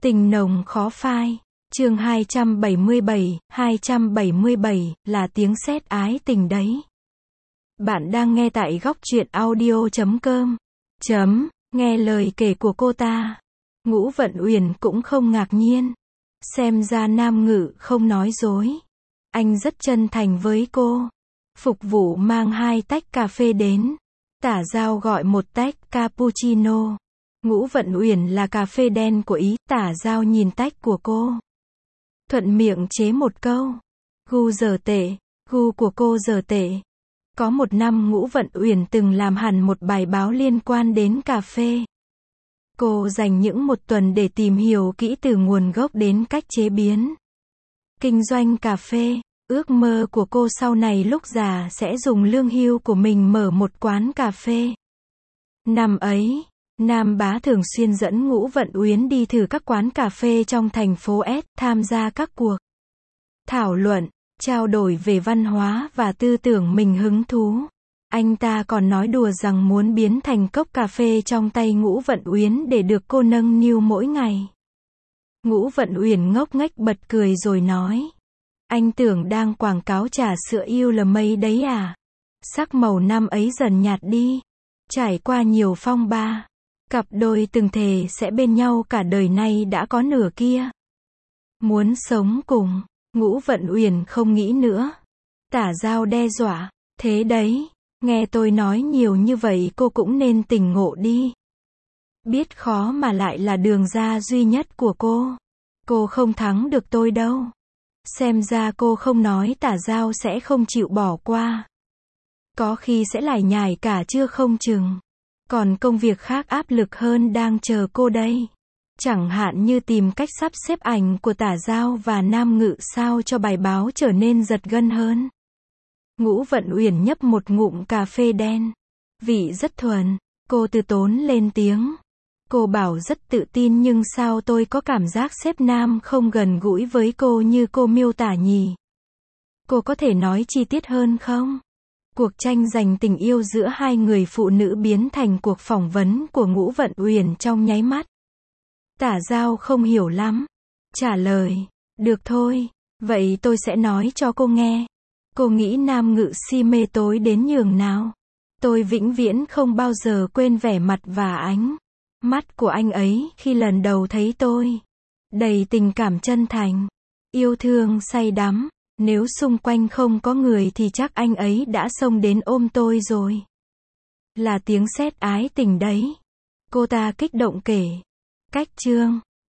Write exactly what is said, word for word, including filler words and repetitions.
Tình nồng khó phai. Chương hai trăm bảy mươi bảy, hai trăm bảy mươi bảy, là tiếng sét ái tình đấy. Bạn đang nghe tại góc truyện audio chấm com. Chấm, nghe lời kể của cô ta. Ngũ Vận Uyển cũng không ngạc nhiên. Xem ra Nam Ngự không nói dối. Anh rất chân thành với cô. Phục vụ mang hai tách cà phê đến. Tả Giao gọi một tách cappuccino. Ngũ Vận Uyển là cà phê đen của Ý. Tả Giao nhìn tách của cô, thuận miệng chế một câu. Gu dở tệ, gu của cô dở tệ. Có một năm Ngũ Vận Uyển từng làm hẳn một bài báo liên quan đến cà phê. Cô dành những một tuần để tìm hiểu kỹ từ nguồn gốc đến cách chế biến, kinh doanh cà phê. Ước mơ của cô sau này lúc già sẽ dùng lương hưu của mình mở một quán cà phê. Năm ấy, Nam Bá thường xuyên dẫn Ngũ Vận Uyển đi thử các quán cà phê trong thành phố S, tham gia các cuộc thảo luận, trao đổi về văn hóa và tư tưởng mình hứng thú. Anh ta còn nói đùa rằng muốn biến thành cốc cà phê trong tay Ngũ Vận Uyển để được cô nâng niu mỗi ngày. Ngũ Vận Uyển ngốc nghếch bật cười rồi nói: "Anh tưởng đang quảng cáo trà sữa yêu là mây đấy à? Sắc màu năm ấy dần nhạt đi. Trải qua nhiều phong ba, cặp đôi từng thề sẽ bên nhau cả đời nay đã có nửa kia. Muốn sống cùng." Ngũ Vận Uyển không nghĩ nữa. Tả Giao đe dọa: "Thế đấy, nghe tôi nói nhiều như vậy cô cũng nên tỉnh ngộ đi. Biết khó mà lại là đường ra duy nhất của cô. Cô không thắng được tôi đâu." Xem ra cô không nói Tả Giao sẽ không chịu bỏ qua. Có khi sẽ lải nhải cả trưa không chừng. Còn công việc khác áp lực hơn đang chờ cô đây. Chẳng hạn như tìm cách sắp xếp ảnh của Tả Giao và Nam Ngự sao cho bài báo trở nên giật gân hơn. Ngũ Vận Uyển nhấp một ngụm cà phê đen. Vị rất thuần. Cô từ tốn lên tiếng. Cô bảo rất tự tin nhưng sao tôi có cảm giác sếp Nam không gần gũi với cô như cô miêu tả nhỉ? Cô có thể nói chi tiết hơn không? Cuộc tranh giành tình yêu giữa hai người phụ nữ biến thành cuộc phỏng vấn của Ngũ Vận Uyển trong nháy mắt. Tả Giao không hiểu lắm. Trả lời: "Được thôi, vậy tôi sẽ nói cho cô nghe. Cô nghĩ Nam Ngự si mê tối đến nhường nào? Tôi vĩnh viễn không bao giờ quên vẻ mặt và ánh mắt của anh ấy khi lần đầu thấy tôi. Đầy tình cảm chân thành, yêu thương say đắm. Nếu xung quanh không có người thì chắc anh ấy đã xông đến ôm tôi rồi. Là tiếng sét ái tình đấy." Cô ta kích động kể. Cách chương